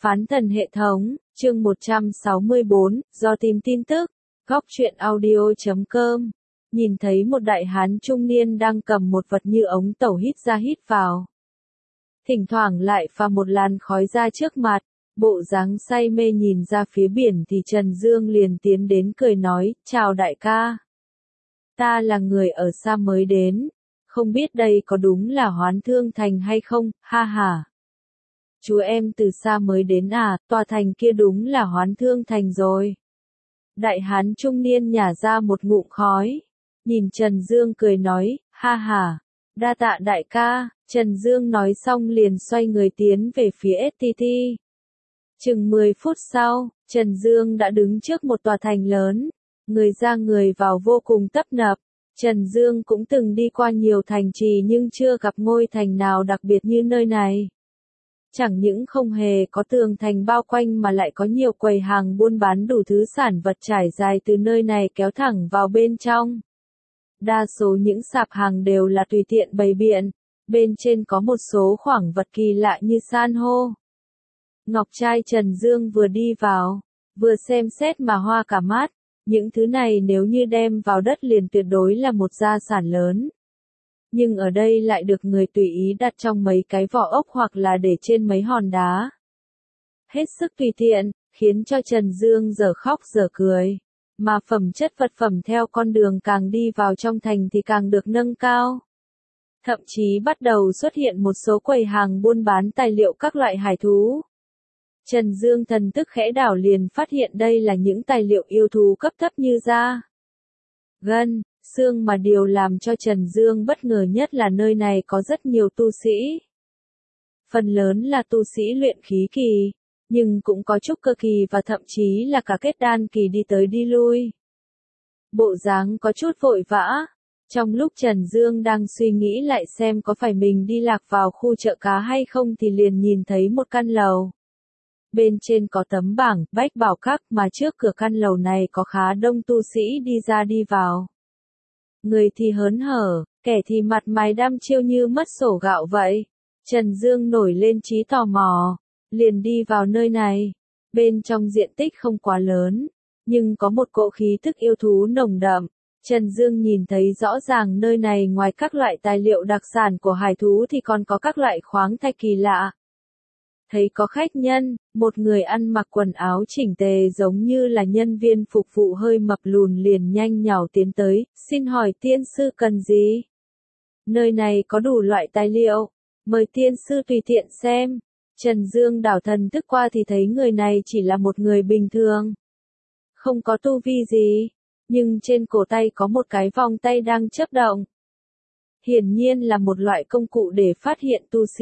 Phán thần hệ thống, chương 164, do tìm tin tức, góc truyện audio.com. Nhìn thấy một đại hán trung niên đang cầm một vật như ống tẩu hít ra hít vào. Thỉnh thoảng lại pha một làn khói ra trước mặt, bộ dáng say mê nhìn ra phía biển thì Trần Dương liền tiến đến cười nói, chào đại ca. Ta là người ở xa mới đến, không biết đây có đúng là Hoán Thương Thành hay không, ha ha. Chú em từ xa mới đến à, tòa thành kia đúng là Hoán Thương Thành rồi. Đại hán trung niên nhả ra một ngụm khói, nhìn Trần Dương cười nói, ha ha, đa tạ đại ca. Trần Dương nói xong liền xoay người tiến về phía STT. Chừng 10 phút sau, Trần Dương đã đứng trước một tòa thành lớn, người ra người vào vô cùng tấp nập. Trần Dương cũng từng đi qua nhiều thành trì nhưng chưa gặp ngôi thành nào đặc biệt như nơi này. Chẳng những không hề có tường thành bao quanh mà lại có nhiều quầy hàng buôn bán đủ thứ sản vật trải dài từ nơi này kéo thẳng vào bên trong. Đa số những sạp hàng đều là tùy tiện bày biện, bên trên có một số khoáng vật kỳ lạ như san hô. Ngọc trai Trần Dương vừa đi vào, vừa xem xét mà hoa cả mắt, những thứ này nếu như đem vào đất liền tuyệt đối là một gia sản lớn. Nhưng ở đây lại được người tùy ý đặt trong mấy cái vỏ ốc hoặc là để trên mấy hòn đá. Hết sức tùy tiện, khiến cho Trần Dương dở khóc dở cười. Mà phẩm chất vật phẩm theo con đường càng đi vào trong thành thì càng được nâng cao. Thậm chí bắt đầu xuất hiện một số quầy hàng buôn bán tài liệu các loại hải thú. Trần Dương thần tức khẽ đảo liền phát hiện đây là những tài liệu yêu thú cấp thấp như da, gân, xương mà điều làm cho Trần Dương bất ngờ nhất là nơi này có rất nhiều tu sĩ. Phần lớn là tu sĩ luyện khí kỳ, nhưng cũng có trúc cơ kỳ và thậm chí là cả kết đan kỳ đi tới đi lui. Bộ dáng có chút vội vã. Trong lúc Trần Dương đang suy nghĩ lại xem có phải mình đi lạc vào khu chợ cá hay không thì liền nhìn thấy một căn lầu. Bên trên có tấm bảng, Bách Bảo Các mà trước cửa căn lầu này có khá đông tu sĩ đi ra đi vào. Người thì hớn hở, kẻ thì mặt mày đăm chiêu như mất sổ gạo vậy. Trần Dương nổi lên trí tò mò, liền đi vào nơi này. Bên trong diện tích không quá lớn, nhưng có một cỗ khí thức yêu thú nồng đậm. Trần Dương nhìn thấy rõ ràng nơi này ngoài các loại tài liệu đặc sản của hải thú thì còn có các loại khoáng thạch kỳ lạ. Thấy có khách nhân, một người ăn mặc quần áo chỉnh tề giống như là nhân viên phục vụ hơi mập lùn liền nhanh nhảu tiến tới, xin hỏi tiên sư cần gì? Nơi này có đủ loại tài liệu, mời tiên sư tùy tiện xem. Trần Dương đảo thần thức qua thì thấy người này chỉ là một người bình thường, không có tu vi gì, nhưng trên cổ tay có một cái vòng tay đang chớp động. Hiển nhiên là một loại công cụ để phát hiện tu sĩ,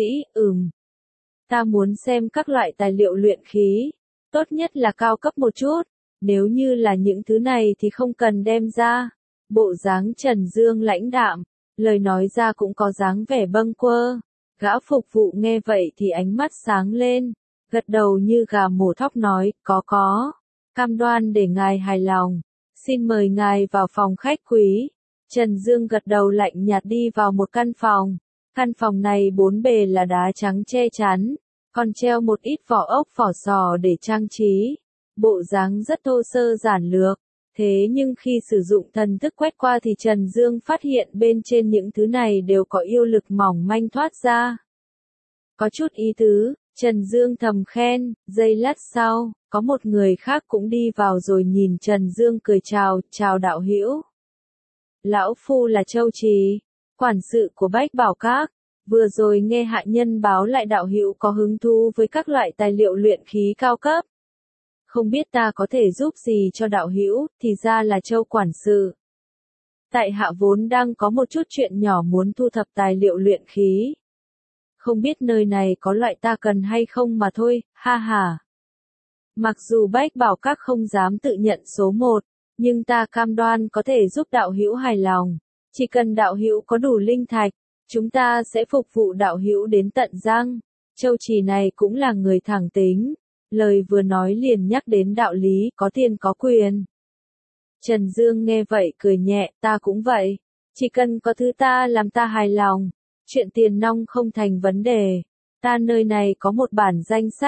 Ta muốn xem các loại tài liệu luyện khí, tốt nhất là cao cấp một chút, nếu như là những thứ này thì không cần đem ra. Bộ dáng Trần Dương lãnh đạm, lời nói ra cũng có dáng vẻ bâng quơ. Gã phục vụ nghe vậy thì ánh mắt sáng lên, gật đầu như gà mổ thóc nói, có, cam đoan để ngài hài lòng, xin mời ngài vào phòng khách quý. Trần Dương gật đầu lạnh nhạt đi vào một căn phòng. Căn phòng này bốn bề là đá trắng che chắn, còn treo một ít vỏ ốc vỏ sò để trang trí. Bộ dáng rất thô sơ giản lược, thế nhưng khi sử dụng thần thức quét qua thì Trần Dương phát hiện bên trên những thứ này đều có yêu lực mỏng manh thoát ra. Có chút ý tứ, Trần Dương thầm khen, giây lát sau, có một người khác cũng đi vào rồi nhìn Trần Dương cười chào đạo hữu. Lão phu là Châu Trì, quản sự của Bách Bảo Các, vừa rồi nghe hạ nhân báo lại đạo hữu có hứng thú với các loại tài liệu luyện khí cao cấp. Không biết ta có thể giúp gì cho đạo hữu, thì ra là Châu quản sự. Tại hạ vốn đang có một chút chuyện nhỏ muốn thu thập tài liệu luyện khí. Không biết nơi này có loại ta cần hay không mà thôi, ha ha. Mặc dù Bách Bảo Các không dám tự nhận số 1, nhưng ta cam đoan có thể giúp đạo hữu hài lòng. Chỉ cần đạo hữu có đủ linh thạch, chúng ta sẽ phục vụ đạo hữu đến tận răng. Châu Trì này cũng là người thẳng tính, lời vừa nói liền nhắc đến đạo lý, có tiền có quyền. Trần Dương nghe vậy cười nhẹ, ta cũng vậy, chỉ cần có thứ ta làm ta hài lòng, chuyện tiền nong không thành vấn đề. Ta nơi này có một bản danh sách,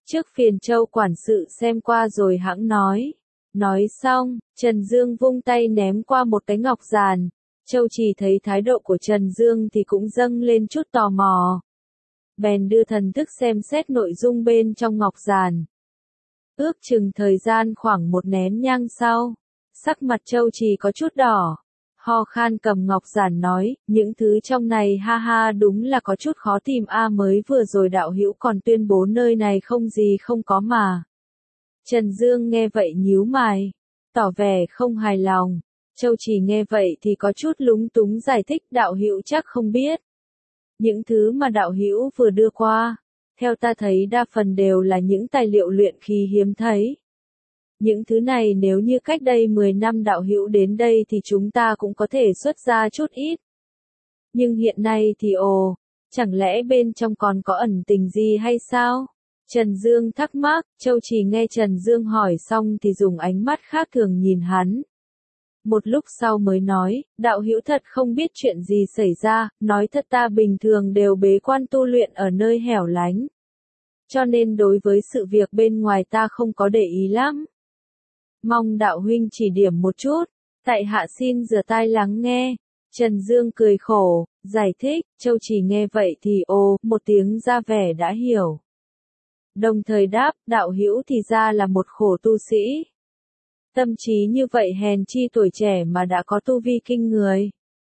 Trước phiền Châu quản sự xem qua rồi hẵng nói. Nói xong, Trần Dương vung tay ném qua một cái ngọc giàn. Châu Trì thấy thái độ của Trần Dương thì cũng dâng lên chút tò mò. Bèn đưa thần thức xem xét nội dung bên trong ngọc giàn. Ước chừng thời gian khoảng một nén nhang sau, sắc mặt Châu Trì có chút đỏ. Ho khan cầm ngọc giản nói, những thứ trong này ha ha đúng là có chút khó tìm mới vừa rồi đạo hữu còn tuyên bố nơi này không gì không có mà. Trần Dương nghe vậy nhíu mày, tỏ vẻ không hài lòng. Châu Trì nghe vậy thì có chút lúng túng giải thích đạo hữu chắc không biết. Những thứ mà đạo hữu vừa đưa qua, theo ta thấy đa phần đều là những tài liệu luyện khí hiếm thấy. Những thứ này nếu như cách đây 10 năm đạo hữu đến đây thì chúng ta cũng có thể xuất ra chút ít. Nhưng hiện nay thì chẳng lẽ bên trong còn có ẩn tình gì hay sao? Trần Dương thắc mắc, Châu Trì nghe Trần Dương hỏi xong thì dùng ánh mắt khác thường nhìn hắn. Một lúc sau mới nói, đạo hữu thật không biết chuyện gì xảy ra, nói thật ta bình thường đều bế quan tu luyện ở nơi hẻo lánh. Cho nên đối với sự việc bên ngoài ta không có để ý lắm. Mong đạo huynh chỉ điểm một chút, tại hạ xin rửa tai lắng nghe. Trần Dương cười khổ, giải thích, Châu Trì nghe vậy thì một tiếng ra vẻ đã hiểu. Đồng thời đáp, đạo hữu thì ra là một khổ tu sĩ. Tâm trí như vậy hèn chi tuổi trẻ mà đã có tu vi kinh người.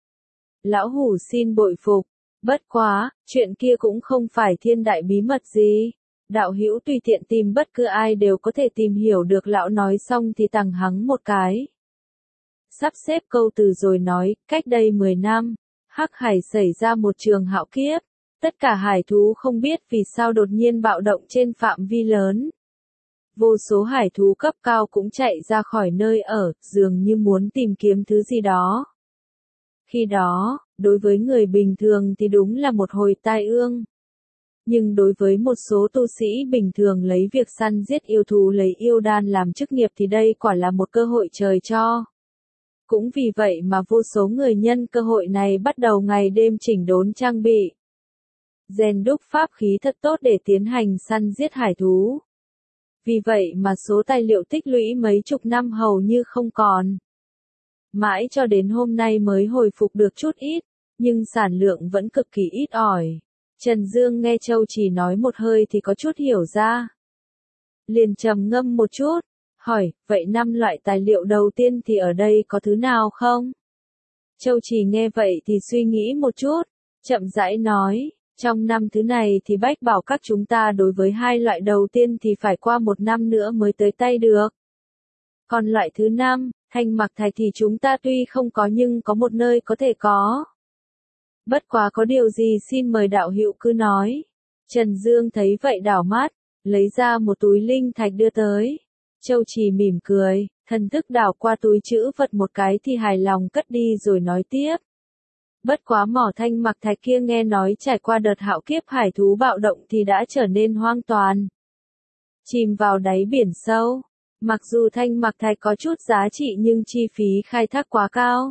Lão hủ xin bội phục, bất quá, chuyện kia cũng không phải thiên đại bí mật gì. Đạo hữu tùy tiện tìm bất cứ ai đều có thể tìm hiểu được. Lão nói xong thì tằng hắng một cái. Sắp xếp câu từ rồi nói, cách đây 10 năm, Hắc Hải xảy ra một trường hạo kiếp. Tất cả hải thú không biết vì sao đột nhiên bạo động trên phạm vi lớn. Vô số hải thú cấp cao cũng chạy ra khỏi nơi ở, dường như muốn tìm kiếm thứ gì đó. Khi đó, đối với người bình thường thì đúng là một hồi tai ương. Nhưng đối với một số tu sĩ bình thường lấy việc săn giết yêu thú lấy yêu đan làm chức nghiệp thì đây quả là một cơ hội trời cho. Cũng vì vậy mà vô số người nhân cơ hội này bắt đầu ngày đêm chỉnh đốn trang bị. Rèn đúc pháp khí thật tốt để tiến hành săn giết hải thú. Vì vậy mà số tài liệu tích lũy mấy chục năm hầu như không còn. Mãi cho đến hôm nay mới hồi phục được chút ít, nhưng sản lượng vẫn cực kỳ ít ỏi. Trần Dương nghe Châu Trì nói một hơi thì có chút hiểu ra. Liền trầm ngâm một chút, hỏi, vậy 5 loại tài liệu đầu tiên thì ở đây có thứ nào không? Châu Trì nghe vậy thì suy nghĩ một chút, chậm rãi nói, trong 5 thứ này thì bách bảo các chúng ta đối với 2 loại đầu tiên thì phải qua 1 năm nữa mới tới tay được. Còn loại thứ 5, thanh mặc thạch thì chúng ta tuy không có nhưng có một nơi có thể có. Bất quá có điều gì xin mời đạo hữu cứ nói. Trần Dương thấy vậy đảo mắt, lấy ra một túi linh thạch đưa tới. Châu Trì mỉm cười, thần thức đảo qua túi chữ vật một cái thì hài lòng cất đi rồi nói tiếp. Bất quá mỏ thanh mặc thạch kia nghe nói trải qua đợt hạo kiếp hải thú bạo động thì đã trở nên hoang toàn. Chìm vào đáy biển sâu. Mặc dù thanh mặc thạch có chút giá trị nhưng chi phí khai thác quá cao.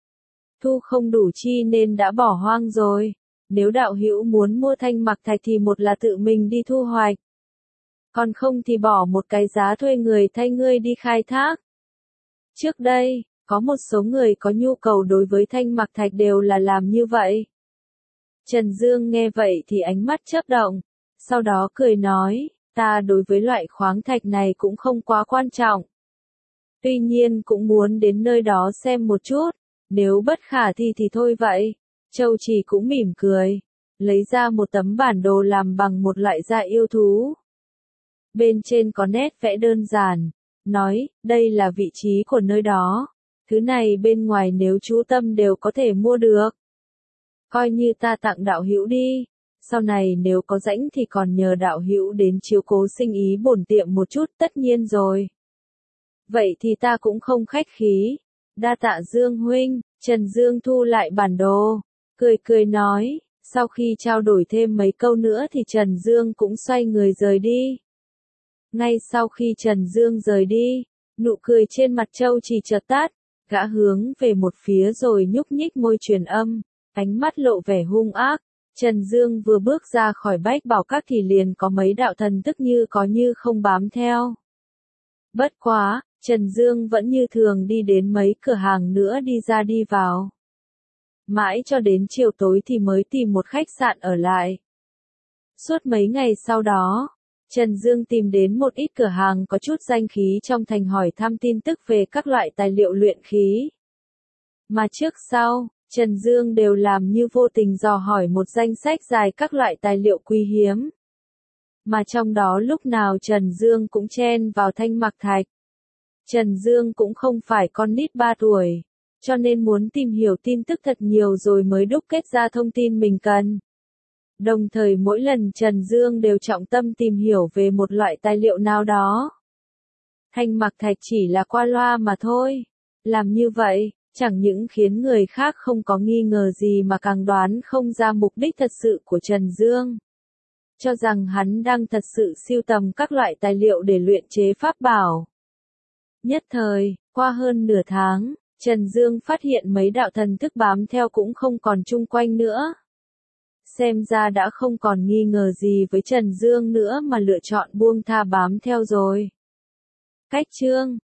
Thu không đủ chi nên đã bỏ hoang rồi. Nếu đạo hữu muốn mua thanh mặc thạch thì một là tự mình đi thu hoạch. Còn không thì bỏ một cái giá thuê người thay ngươi đi khai thác. Trước đây, có một số người có nhu cầu đối với thanh mặc thạch đều là làm như vậy. Trần Dương nghe vậy thì ánh mắt chớp động, sau đó cười nói, ta đối với loại khoáng thạch này cũng không quá quan trọng. Tuy nhiên cũng muốn đến nơi đó xem một chút, nếu bất khả thi thì thôi vậy. Châu Trì cũng mỉm cười, lấy ra một tấm bản đồ làm bằng một loại da yêu thú. Bên trên có nét vẽ đơn giản, nói, đây là vị trí của nơi đó. Thứ này bên ngoài nếu chú tâm đều có thể mua được. Coi như ta tặng đạo hữu đi, sau này nếu có rảnh thì còn nhờ đạo hữu đến chiếu cố sinh ý bổn tiệm một chút tất nhiên rồi. Vậy thì ta cũng không khách khí, đa tạ Dương huynh. Trần Dương thu lại bản đồ, cười nói, sau khi trao đổi thêm mấy câu nữa thì Trần Dương cũng xoay người rời đi. Ngay sau khi Trần Dương rời đi, nụ cười trên mặt Châu Trì chợt tắt, gã hướng về một phía rồi nhúc nhích môi truyền âm, ánh mắt lộ vẻ hung ác, Trần Dương vừa bước ra khỏi Bách Bảo Các thì liền có mấy đạo thần tức như có như không bám theo. Bất quá, Trần Dương vẫn như thường đi đến mấy cửa hàng nữa đi ra đi vào. Mãi cho đến chiều tối thì mới tìm một khách sạn ở lại. Suốt mấy ngày sau đó, Trần Dương tìm đến một ít cửa hàng có chút danh khí trong thành hỏi thăm tin tức về các loại tài liệu luyện khí. Mà trước sau, Trần Dương đều làm như vô tình dò hỏi một danh sách dài các loại tài liệu quý hiếm. Mà trong đó lúc nào Trần Dương cũng chen vào thanh mặc thạch. Trần Dương cũng không phải con nít 3 tuổi, cho nên muốn tìm hiểu tin tức thật nhiều rồi mới đúc kết ra thông tin mình cần. Đồng thời mỗi lần Trần Dương đều trọng tâm tìm hiểu về một loại tài liệu nào đó. Thanh mặc thạch chỉ là qua loa mà thôi. Làm như vậy, chẳng những khiến người khác không có nghi ngờ gì mà càng đoán không ra mục đích thật sự của Trần Dương. Cho rằng hắn đang thật sự sưu tầm các loại tài liệu để luyện chế pháp bảo. Nhất thời, qua hơn nửa tháng, Trần Dương phát hiện mấy đạo thần thức bám theo cũng không còn chung quanh nữa. Xem ra đã không còn nghi ngờ gì với Trần Dương nữa mà lựa chọn buông tha bám theo rồi. Cách chương